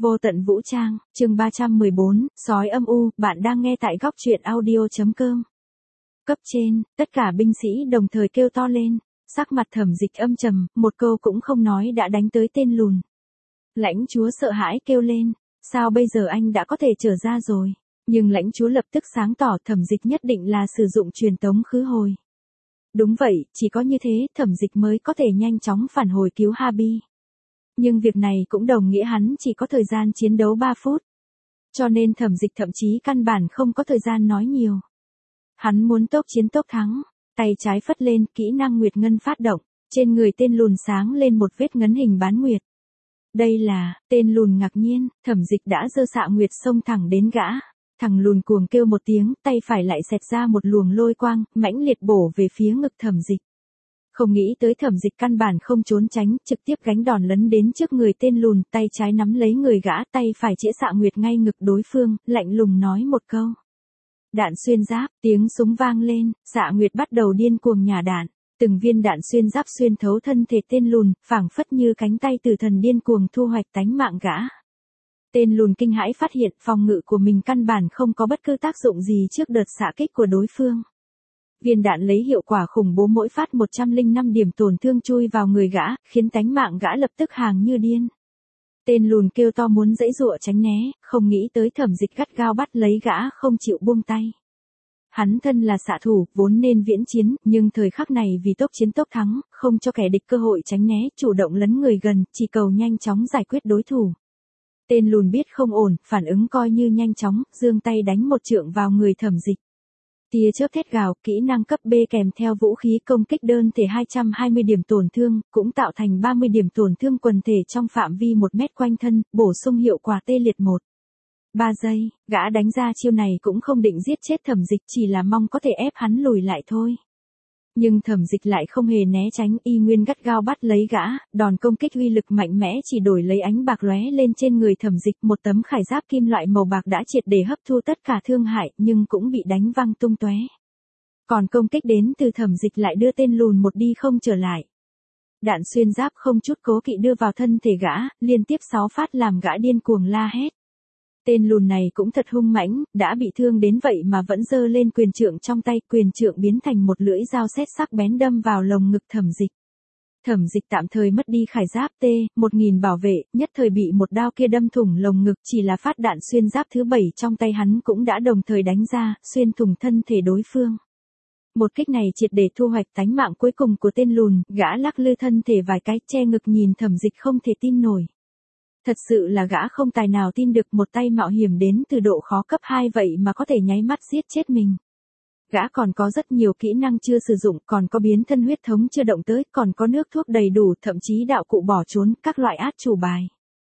Vô tận vũ trang, chương 314, sói âm u, bạn đang nghe tại góc truyện audio.com. Cấp trên, tất cả binh sĩ đồng thời kêu to lên, sắc mặt Thẩm Dịch âm trầm, một câu cũng không nói đã đánh tới tên lùn. Lãnh chúa sợ hãi kêu lên, sao bây giờ anh đã có thể trở ra rồi, nhưng lãnh chúa lập tức sáng tỏ Thẩm Dịch nhất định là sử dụng truyền tống khứ hồi. Đúng vậy, chỉ có như thế Thẩm Dịch mới có thể nhanh chóng phản hồi cứu Habi. Nhưng việc này cũng đồng nghĩa hắn chỉ có thời gian chiến đấu 3 phút. Cho nên Thẩm Dịch thậm chí căn bản không có thời gian nói nhiều. Hắn muốn tốc chiến tốc thắng, tay trái phất lên, kỹ năng Nguyệt Ngân phát động, trên người tên lùn sáng lên một vết ngấn hình bán nguyệt. Đây là, tên lùn ngạc nhiên, Thẩm Dịch đã giơ xạ nguyệt xông thẳng đến gã. Thằng lùn cuồng kêu một tiếng, tay phải lại xẹt ra một luồng lôi quang, mãnh liệt bổ về phía ngực Thẩm Dịch. Không nghĩ tới Thẩm Dịch căn bản không trốn tránh, trực tiếp gánh đòn lấn đến trước người tên lùn, tay trái nắm lấy người gã, tay phải chĩa xạ nguyệt ngay ngực đối phương, lạnh lùng nói một câu. Đạn xuyên giáp, tiếng súng vang lên, xạ nguyệt bắt đầu điên cuồng nhả đạn, từng viên đạn xuyên giáp xuyên thấu thân thể tên lùn, phảng phất như cánh tay tử thần điên cuồng thu hoạch tánh mạng gã. Tên lùn kinh hãi phát hiện phòng ngự của mình căn bản không có bất cứ tác dụng gì trước đợt xạ kích của đối phương. Viên đạn lấy hiệu quả khủng bố mỗi phát 105 điểm tổn thương chui vào người gã, khiến tánh mạng gã lập tức hàng như điên. Tên lùn kêu to muốn giãy giụa tránh né, không nghĩ tới Thẩm Dịch gắt gao bắt lấy gã không chịu buông tay. Hắn thân là xạ thủ, vốn nên viễn chiến, nhưng thời khắc này vì tốc chiến tốc thắng, không cho kẻ địch cơ hội tránh né, chủ động lấn người gần, chỉ cầu nhanh chóng giải quyết đối thủ. Tên lùn biết không ổn, phản ứng coi như nhanh chóng, giương tay đánh một trượng vào người Thẩm Dịch. Tia chớp thét gào, kỹ năng cấp B kèm theo vũ khí công kích đơn thể 220 điểm tổn thương, cũng tạo thành 30 điểm tổn thương quần thể trong phạm vi 1 mét quanh thân, bổ sung hiệu quả tê liệt 3 giây, gã đánh ra chiêu này cũng không định giết chết Thẩm Dịch, chỉ là mong có thể ép hắn lùi lại thôi. Nhưng Thẩm Dịch lại không hề né tránh, y nguyên gắt gao bắt lấy gã, đòn công kích uy lực mạnh mẽ chỉ đổi lấy ánh bạc lóe lên trên người Thẩm Dịch, một tấm khải giáp kim loại màu bạc đã triệt để hấp thu tất cả thương hại, nhưng cũng bị đánh văng tung tóe. Còn công kích đến từ Thẩm Dịch lại đưa tên lùn một đi không trở lại. Đạn xuyên giáp không chút cố kỵ đưa vào thân thể gã, liên tiếp 6 phát làm gã điên cuồng la hét. Tên lùn này cũng thật hung mãnh, đã bị thương đến vậy mà vẫn giơ lên quyền trượng trong tay, quyền trượng biến thành một lưỡi dao sét sắc bén đâm vào lồng ngực Thẩm Dịch. Thẩm Dịch tạm thời mất đi khải giáp T-1000 bảo vệ, nhất thời bị một đao kia đâm thủng lồng ngực, chỉ là phát đạn xuyên giáp thứ 7 trong tay hắn cũng đã đồng thời đánh ra, xuyên thủng thân thể đối phương. Một kích này triệt để thu hoạch tánh mạng cuối cùng của tên lùn, gã lắc lư thân thể vài cái, che ngực nhìn Thẩm Dịch không thể tin nổi. Thật sự là gã không tài nào tin được một tay mạo hiểm đến từ độ khó cấp 2 vậy mà có thể nháy mắt giết chết mình. Gã còn có rất nhiều kỹ năng chưa sử dụng, còn có biến thân huyết thống chưa động tới, còn có nước thuốc đầy đủ, thậm chí đạo cụ bỏ trốn, các loại át chủ bài.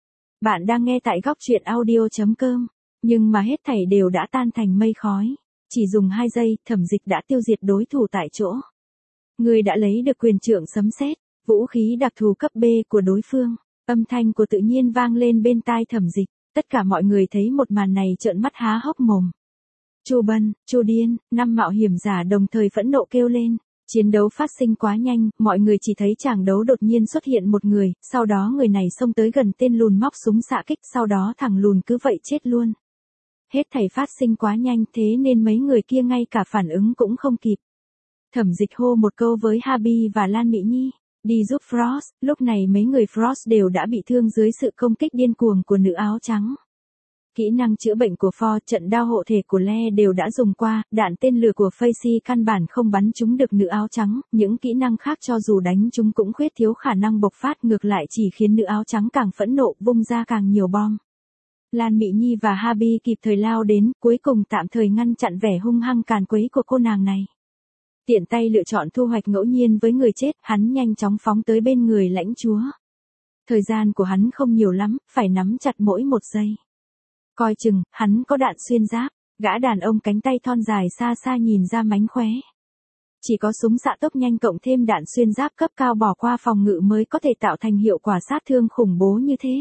Bạn đang nghe tại góc truyện audio.com, nhưng mà hết thảy đều đã tan thành mây khói. Chỉ dùng 2 giây, Thẩm Dịch đã tiêu diệt đối thủ tại chỗ. Người đã lấy được quyền trượng sấm sét, vũ khí đặc thù cấp B của đối phương. Âm thanh của tự nhiên vang lên bên tai Thẩm Dịch, tất cả mọi người thấy một màn này trợn mắt há hốc mồm. Chu Bân, Chu Điên, 5 mạo hiểm giả đồng thời phẫn nộ kêu lên, chiến đấu phát sinh quá nhanh, mọi người chỉ thấy tràng đấu đột nhiên xuất hiện một người, sau đó người này xông tới gần tên lùn móc súng xạ kích, sau đó thằng lùn cứ vậy chết luôn. Hết thảy phát sinh quá nhanh thế nên mấy người kia ngay cả phản ứng cũng không kịp. Thẩm Dịch hô một câu với Habi và Lan Mỹ Nhi. Đi giúp Frost, lúc này mấy người Frost đều đã bị thương dưới sự công kích điên cuồng của nữ áo trắng. Kỹ năng chữa bệnh của For, trận đao hộ thể của Le đều đã dùng qua, đạn tên lửa của Facey căn bản không bắn trúng được nữ áo trắng, những kỹ năng khác cho dù đánh chúng cũng khuyết thiếu khả năng bộc phát, ngược lại chỉ khiến nữ áo trắng càng phẫn nộ, vung ra càng nhiều bom. Lan Mỹ Nhi và Habi kịp thời lao đến, cuối cùng tạm thời ngăn chặn vẻ hung hăng càn quấy của cô nàng này. Tiện tay lựa chọn thu hoạch ngẫu nhiên với người chết, hắn nhanh chóng phóng tới bên người lãnh chúa. Thời gian của hắn không nhiều lắm, phải nắm chặt mỗi 1 giây. Coi chừng, hắn có đạn xuyên giáp, gã đàn ông cánh tay thon dài xa xa nhìn ra mánh khóe. Chỉ có súng xạ tốc nhanh cộng thêm đạn xuyên giáp cấp cao bỏ qua phòng ngự mới có thể tạo thành hiệu quả sát thương khủng bố như thế.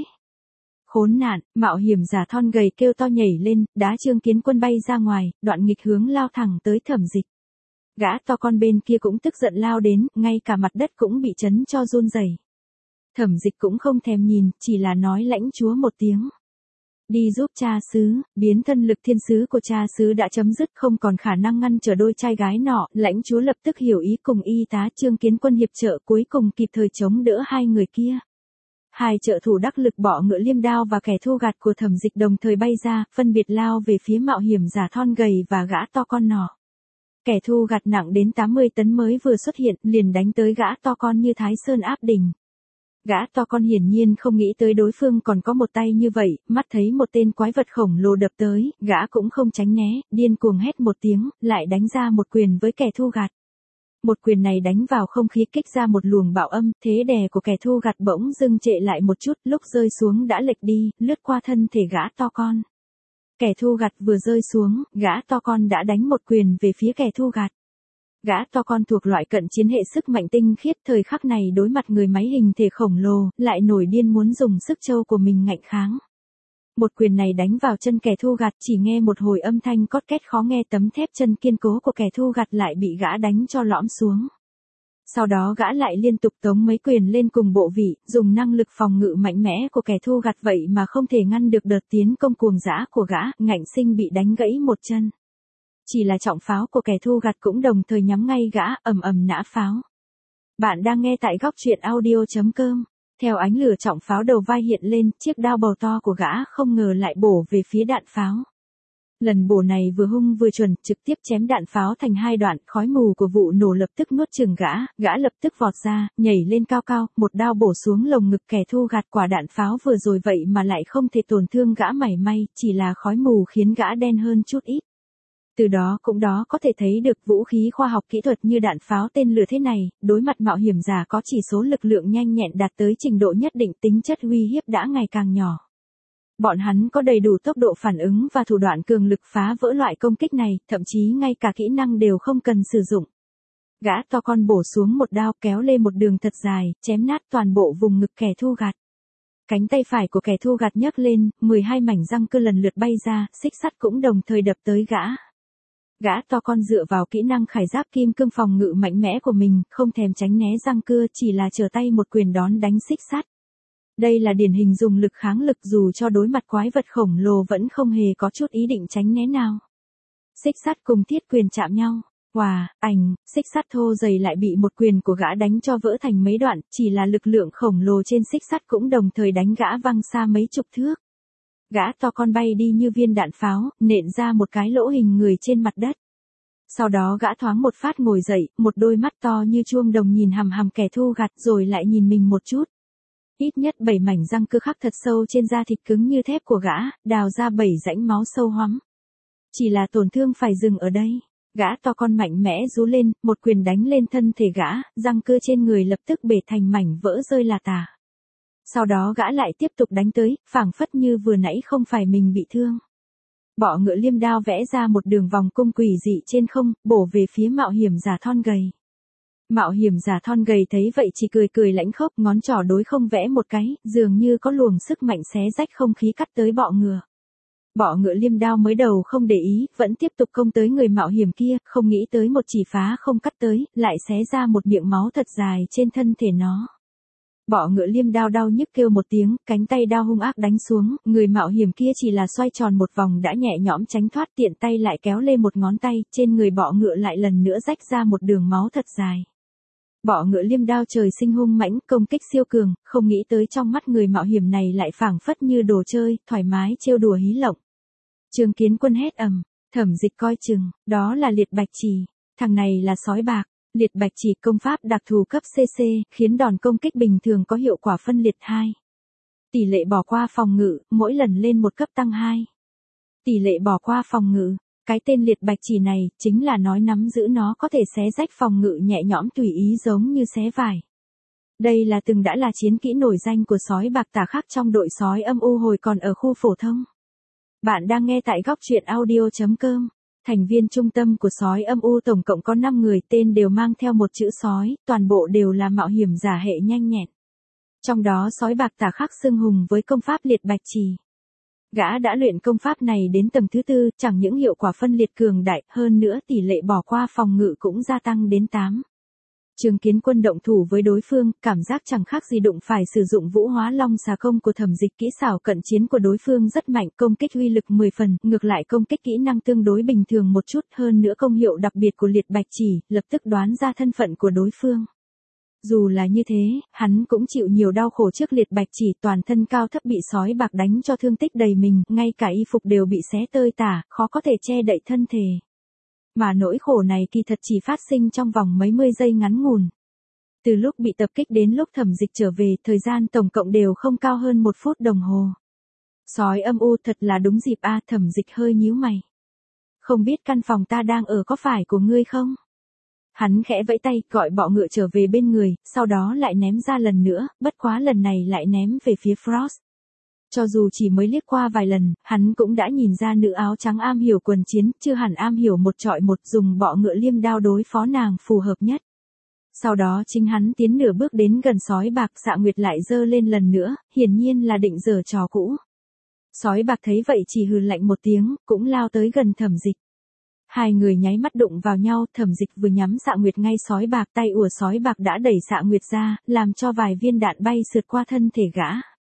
Khốn nạn, mạo hiểm giả thon gầy kêu to nhảy lên, đá Trương Kiến Quân bay ra ngoài, đoạn nghịch hướng lao thẳng tới Thẩm Dịch. Gã to con bên kia cũng tức giận lao đến, ngay cả mặt đất cũng bị chấn cho run rẩy. Thẩm Dịch cũng không thèm nhìn, chỉ là nói lãnh chúa một tiếng. Đi giúp cha xứ, biến thân lực thiên sứ của cha xứ đã chấm dứt, không còn khả năng ngăn trở đôi trai gái nọ, lãnh chúa lập tức hiểu ý cùng y tá Trương Kiến Quân hiệp trợ, cuối cùng kịp thời chống đỡ hai người kia. Hai trợ thủ đắc lực bọ ngựa liêm đao và kẻ thu gặt của Thẩm Dịch đồng thời bay ra, phân biệt lao về phía mạo hiểm giả thon gầy và gã to con nọ. Kẻ thu gặt nặng đến 80 tấn mới vừa xuất hiện, liền đánh tới gã to con như Thái Sơn áp đỉnh. Gã to con hiển nhiên không nghĩ tới đối phương còn có một tay như vậy, mắt thấy một tên quái vật khổng lồ đập tới, gã cũng không tránh né, điên cuồng hét một tiếng, lại đánh ra một quyền với kẻ thu gặt. Một quyền này đánh vào không khí kích ra một luồng bạo âm, thế đè của kẻ thu gặt bỗng dưng trệ lại một chút, lúc rơi xuống đã lệch đi, lướt qua thân thể gã to con. Kẻ thu gặt vừa rơi xuống, gã to con đã đánh một quyền về phía kẻ thu gặt. Gã to con thuộc loại cận chiến hệ sức mạnh tinh khiết, thời khắc này đối mặt người máy hình thể khổng lồ, lại nổi điên muốn dùng sức trâu của mình ngạnh kháng. Một quyền này đánh vào chân kẻ thu gặt, chỉ nghe một hồi âm thanh cót két khó nghe, tấm thép chân kiên cố của kẻ thu gặt lại bị gã đánh cho lõm xuống. Sau đó gã lại liên tục tống mấy quyền lên cùng bộ vị, dùng năng lực phòng ngự mạnh mẽ của kẻ thu gặt vậy mà không thể ngăn được đợt tiến công cuồng dã của gã, ngạnh sinh bị đánh gãy một chân. Chỉ là trọng pháo của kẻ thu gặt cũng đồng thời nhắm ngay gã, ầm ầm nã pháo. Bạn đang nghe tại góc truyện audio.com. Theo ánh lửa trọng pháo đầu vai hiện lên, chiếc đao bầu to của gã không ngờ lại bổ về phía đạn pháo. Lần bổ này vừa hung vừa chuẩn, trực tiếp chém đạn pháo thành hai đoạn, khói mù của vụ nổ lập tức nuốt chửng gã lập tức vọt ra, nhảy lên cao cao, một đao bổ xuống lồng ngực kẻ thu gặt. Quả đạn pháo vừa rồi vậy mà lại không thể tổn thương gã mảy may, chỉ là khói mù khiến gã đen hơn chút ít. Từ đó cũng có thể thấy được vũ khí khoa học kỹ thuật như đạn pháo tên lửa thế này, đối mặt mạo hiểm giả có chỉ số lực lượng nhanh nhẹn đạt tới trình độ nhất định, tính chất uy hiếp đã ngày càng nhỏ. Bọn hắn có đầy đủ tốc độ phản ứng và thủ đoạn cường lực phá vỡ loại công kích này, thậm chí ngay cả kỹ năng đều không cần sử dụng. Gã to con bổ xuống một đao, kéo lên một đường thật dài, chém nát toàn bộ vùng ngực kẻ thu gặt. Cánh tay phải của kẻ thu gặt nhấc lên, 12 mảnh răng cưa lần lượt bay ra, xích sắt cũng đồng thời đập tới gã. Gã to con dựa vào kỹ năng khải giáp kim cương phòng ngự mạnh mẽ của mình, không thèm tránh né răng cưa, chỉ là trở tay một quyền đón đánh xích sắt. Đây là điển hình dùng lực kháng lực, dù cho đối mặt quái vật khổng lồ vẫn không hề có chút ý định tránh né nào. Xích sắt cùng thiết quyền chạm nhau. Xích sắt thô dày lại bị một quyền của gã đánh cho vỡ thành mấy đoạn, chỉ là lực lượng khổng lồ trên xích sắt cũng đồng thời đánh gã văng xa mấy chục thước. Gã to con bay đi như viên đạn pháo, nện ra một cái lỗ hình người trên mặt đất. Sau đó gã thoáng một phát ngồi dậy, một đôi mắt to như chuông đồng nhìn hằm hằm kẻ thu gặt rồi lại nhìn mình một chút. Ít nhất 7 mảnh răng cưa khắc thật sâu trên da thịt cứng như thép của gã, đào ra 7 rãnh máu sâu hoắm. Chỉ là tổn thương phải dừng ở đây. Gã to con mạnh mẽ rú lên, một quyền đánh lên thân thể gã, răng cưa trên người lập tức bể thành mảnh vỡ rơi là tả. Sau đó gã lại tiếp tục đánh tới, phảng phất như vừa nãy không phải mình bị thương. Bọ ngựa liêm đao vẽ ra một đường vòng cung quỷ dị trên không, bổ về phía mạo hiểm giả thon gầy. Mạo hiểm giả thon gầy thấy vậy chỉ cười cười lãnh khốc, ngón trỏ đối không vẽ một cái, dường như có luồng sức mạnh xé rách không khí cắt tới bọ ngựa. Bọ ngựa liêm đao mới đầu không để ý, vẫn tiếp tục công tới người mạo hiểm kia, không nghĩ tới một chỉ phá không cắt tới, lại xé ra một miệng máu thật dài trên thân thể nó. Bọ ngựa liêm đao đau nhức kêu một tiếng, cánh tay đao hung ác đánh xuống, người mạo hiểm kia chỉ là xoay tròn một vòng đã nhẹ nhõm tránh thoát, tiện tay lại kéo lên một ngón tay, trên người bọ ngựa lại lần nữa rách ra một đường máu thật dài. Bọ ngựa liêm đao trời sinh hung mãnh, công kích siêu cường, không nghĩ tới trong mắt người mạo hiểm này lại phảng phất như đồ chơi, thoải mái trêu đùa hí lộng. Trương Kiến Quân hét ầm, Thẩm Dịch coi chừng, đó là liệt bạch chỉ, thằng này là sói bạc. Liệt bạch chỉ công pháp đặc thù cấp CC, khiến đòn công kích bình thường có hiệu quả phân liệt 2. Tỷ lệ bỏ qua phòng ngự, mỗi lần lên một cấp tăng 2. Tỷ lệ bỏ qua phòng ngự, cái tên liệt bạch chỉ này, chính là nói nắm giữ nó có thể xé rách phòng ngự nhẹ nhõm tùy ý giống như xé vải. Đây là từng đã là chiến kỹ nổi danh của sói bạc tà khắc trong đội sói âm u hồi còn ở khu phổ thông. Bạn đang nghe tại góc truyện audio.com. Thành viên trung tâm của sói âm u tổng cộng có 5 người, tên đều mang theo một chữ sói, toàn bộ đều là mạo hiểm giả hệ nhanh nhẹn. Trong đó sói bạc tà khắc xưng hùng với công pháp liệt bạch chỉ. Gã đã luyện công pháp này đến tầng thứ 4, chẳng những hiệu quả phân liệt cường đại, hơn nữa tỷ lệ bỏ qua phòng ngự cũng gia tăng đến 8. Trương Kiến Quân động thủ với đối phương, cảm giác chẳng khác gì đụng phải sử dụng Vũ Hóa Long xà công của Thẩm Dịch, kỹ xảo cận chiến của đối phương rất mạnh, công kích uy lực 10 phần, ngược lại công kích kỹ năng tương đối bình thường một chút, hơn nữa công hiệu đặc biệt của liệt bạch chỉ, lập tức đoán ra thân phận của đối phương. Dù là như thế, hắn cũng chịu nhiều đau khổ trước liệt bạch chỉ, toàn thân cao thấp bị sói bạc đánh cho thương tích đầy mình, ngay cả y phục đều bị xé tơi tả, khó có thể che đậy thân thể. Mà nỗi khổ này kỳ thật chỉ phát sinh trong vòng mấy mươi giây ngắn ngủn. Từ lúc bị tập kích đến lúc Thẩm Dịch trở về, thời gian tổng cộng đều không cao hơn 1 phút đồng hồ. Sói âm u, thật là đúng dịp a. Thẩm Dịch hơi nhíu mày. Không biết căn phòng ta đang ở có phải của ngươi không? Hắn khẽ vẫy tay, gọi bọ ngựa trở về bên người, sau đó lại ném ra lần nữa, bất quá lần này lại ném về phía Frost. Cho dù chỉ mới liếc qua vài lần, hắn cũng đã nhìn ra nữ áo trắng am hiểu quần chiến, chưa hẳn am hiểu một trọi một, dùng bọ ngựa liêm đao đối phó nàng phù hợp nhất. Sau đó chính hắn tiến nửa bước đến gần sói bạc, Dạ Nguyệt lại giơ lên lần nữa, hiển nhiên là định giở trò cũ. Sói bạc thấy vậy chỉ hừ lạnh một tiếng, cũng lao tới gần Thẩm Dịch. Hai người nháy mắt đụng vào nhau, Thẩm Dịch vừa nhắm Dạ Nguyệt ngay sói bạc, tay ùa sói bạc đã đẩy Dạ Nguyệt ra, làm cho vài viên đạn bay sượt qua thân thể gã.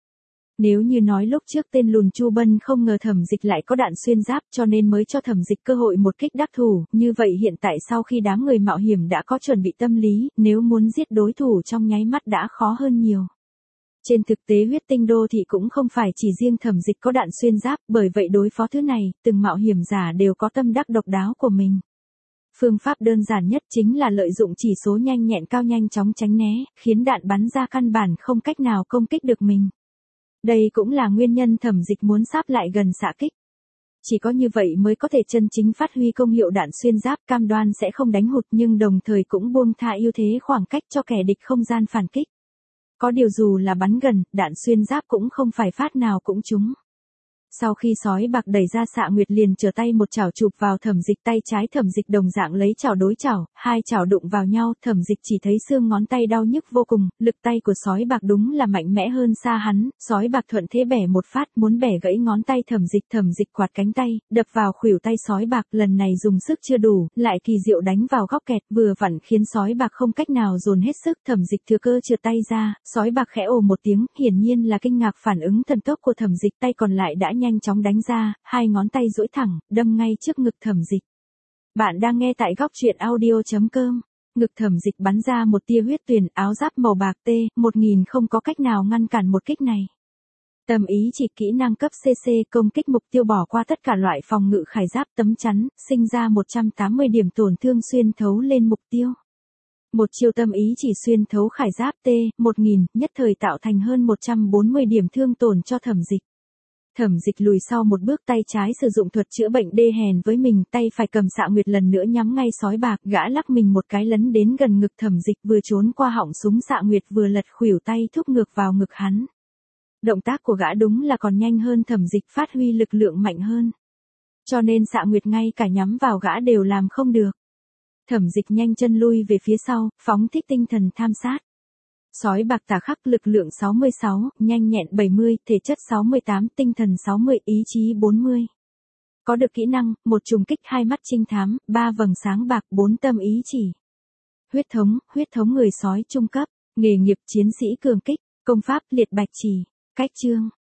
Nếu như nói lúc trước tên lùn Chu Bân không ngờ Thẩm Dịch lại có đạn xuyên giáp cho nên mới cho Thẩm Dịch cơ hội một kích đắc thủ, như vậy hiện tại sau khi đám người mạo hiểm đã có chuẩn bị tâm lý, nếu muốn giết đối thủ trong nháy mắt đã khó hơn nhiều. Trên thực tế huyết tinh đô thị cũng không phải chỉ riêng Thẩm Dịch có đạn xuyên giáp, bởi vậy đối phó thứ này, từng mạo hiểm giả đều có tâm đắc độc đáo của mình. Phương pháp đơn giản nhất chính là lợi dụng chỉ số nhanh nhẹn cao nhanh chóng tránh né, khiến đạn bắn ra căn bản không cách nào công kích được mình. Đây cũng là nguyên nhân Thẩm Dịch muốn sáp lại gần xạ kích. Chỉ có như vậy mới có thể chân chính phát huy công hiệu đạn xuyên giáp, cam đoan sẽ không đánh hụt nhưng đồng thời cũng buông tha ưu thế khoảng cách cho kẻ địch không gian phản kích. Có điều dù là bắn gần, đạn xuyên giáp cũng không phải phát nào cũng trúng. Sau khi sói bạc đẩy ra Dạ Nguyệt liền trở tay một chảo chụp vào Thẩm Dịch, tay trái Thẩm Dịch đồng dạng lấy chảo đối chảo, hai chảo đụng vào nhau, Thẩm Dịch chỉ thấy xương ngón tay đau nhức vô cùng, lực tay của sói bạc đúng là mạnh mẽ hơn xa hắn, sói bạc thuận thế bẻ một phát muốn bẻ gãy ngón tay Thẩm Dịch quạt cánh tay, đập vào khuỷu tay sói bạc, lần này dùng sức chưa đủ, lại kỳ diệu đánh vào góc kẹt, vừa vặn khiến sói bạc không cách nào dồn hết sức, Thẩm Dịch thừa cơ trượt tay ra, sói bạc khẽ ồ một tiếng, hiển nhiên là kinh ngạc phản ứng thần tốc của Thẩm Dịch, tay còn lại đã nhanh chóng đánh ra, hai ngón tay duỗi thẳng, đâm ngay trước ngực Thẩm Dịch. Bạn đang nghe tại góc truyện audio.com. Ngực Thẩm Dịch bắn ra một tia huyết tuyền, áo giáp màu bạc T-1000 không có cách nào ngăn cản một kích này. Tâm ý chỉ kỹ năng cấp CC công kích mục tiêu bỏ qua tất cả loại phòng ngự khải giáp tấm chắn, sinh ra 180 điểm tổn thương xuyên thấu lên mục tiêu. Một chiêu tâm ý chỉ xuyên thấu khải giáp T-1000, nhất thời tạo thành hơn 140 điểm thương tổn cho Thẩm Dịch. Thẩm Dịch lùi sau một bước, tay trái sử dụng thuật chữa bệnh đê hèn với mình, tay phải cầm Dạ Nguyệt lần nữa nhắm ngay sói bạc, gã lắc mình một cái lấn đến gần ngực Thẩm Dịch, vừa trốn qua họng súng Dạ Nguyệt vừa lật khuỷu tay thúc ngược vào ngực hắn. Động tác của gã đúng là còn nhanh hơn Thẩm Dịch, phát huy lực lượng mạnh hơn. Cho nên Dạ Nguyệt ngay cả nhắm vào gã đều làm không được. Thẩm Dịch nhanh chân lui về phía sau, phóng thích tinh thần tham sát. Sói bạc tà khắc, lực lượng 66, nhanh nhẹn 70, thể chất 68, tinh thần 60, ý chí 40. Có được kỹ năng, một trùng kích, hai mắt trinh thám, 3 vầng sáng bạc, 4 tâm ý chỉ. Huyết thống người sói trung cấp, nghề nghiệp chiến sĩ cường kích, công pháp liệt bạch chỉ, cách chương.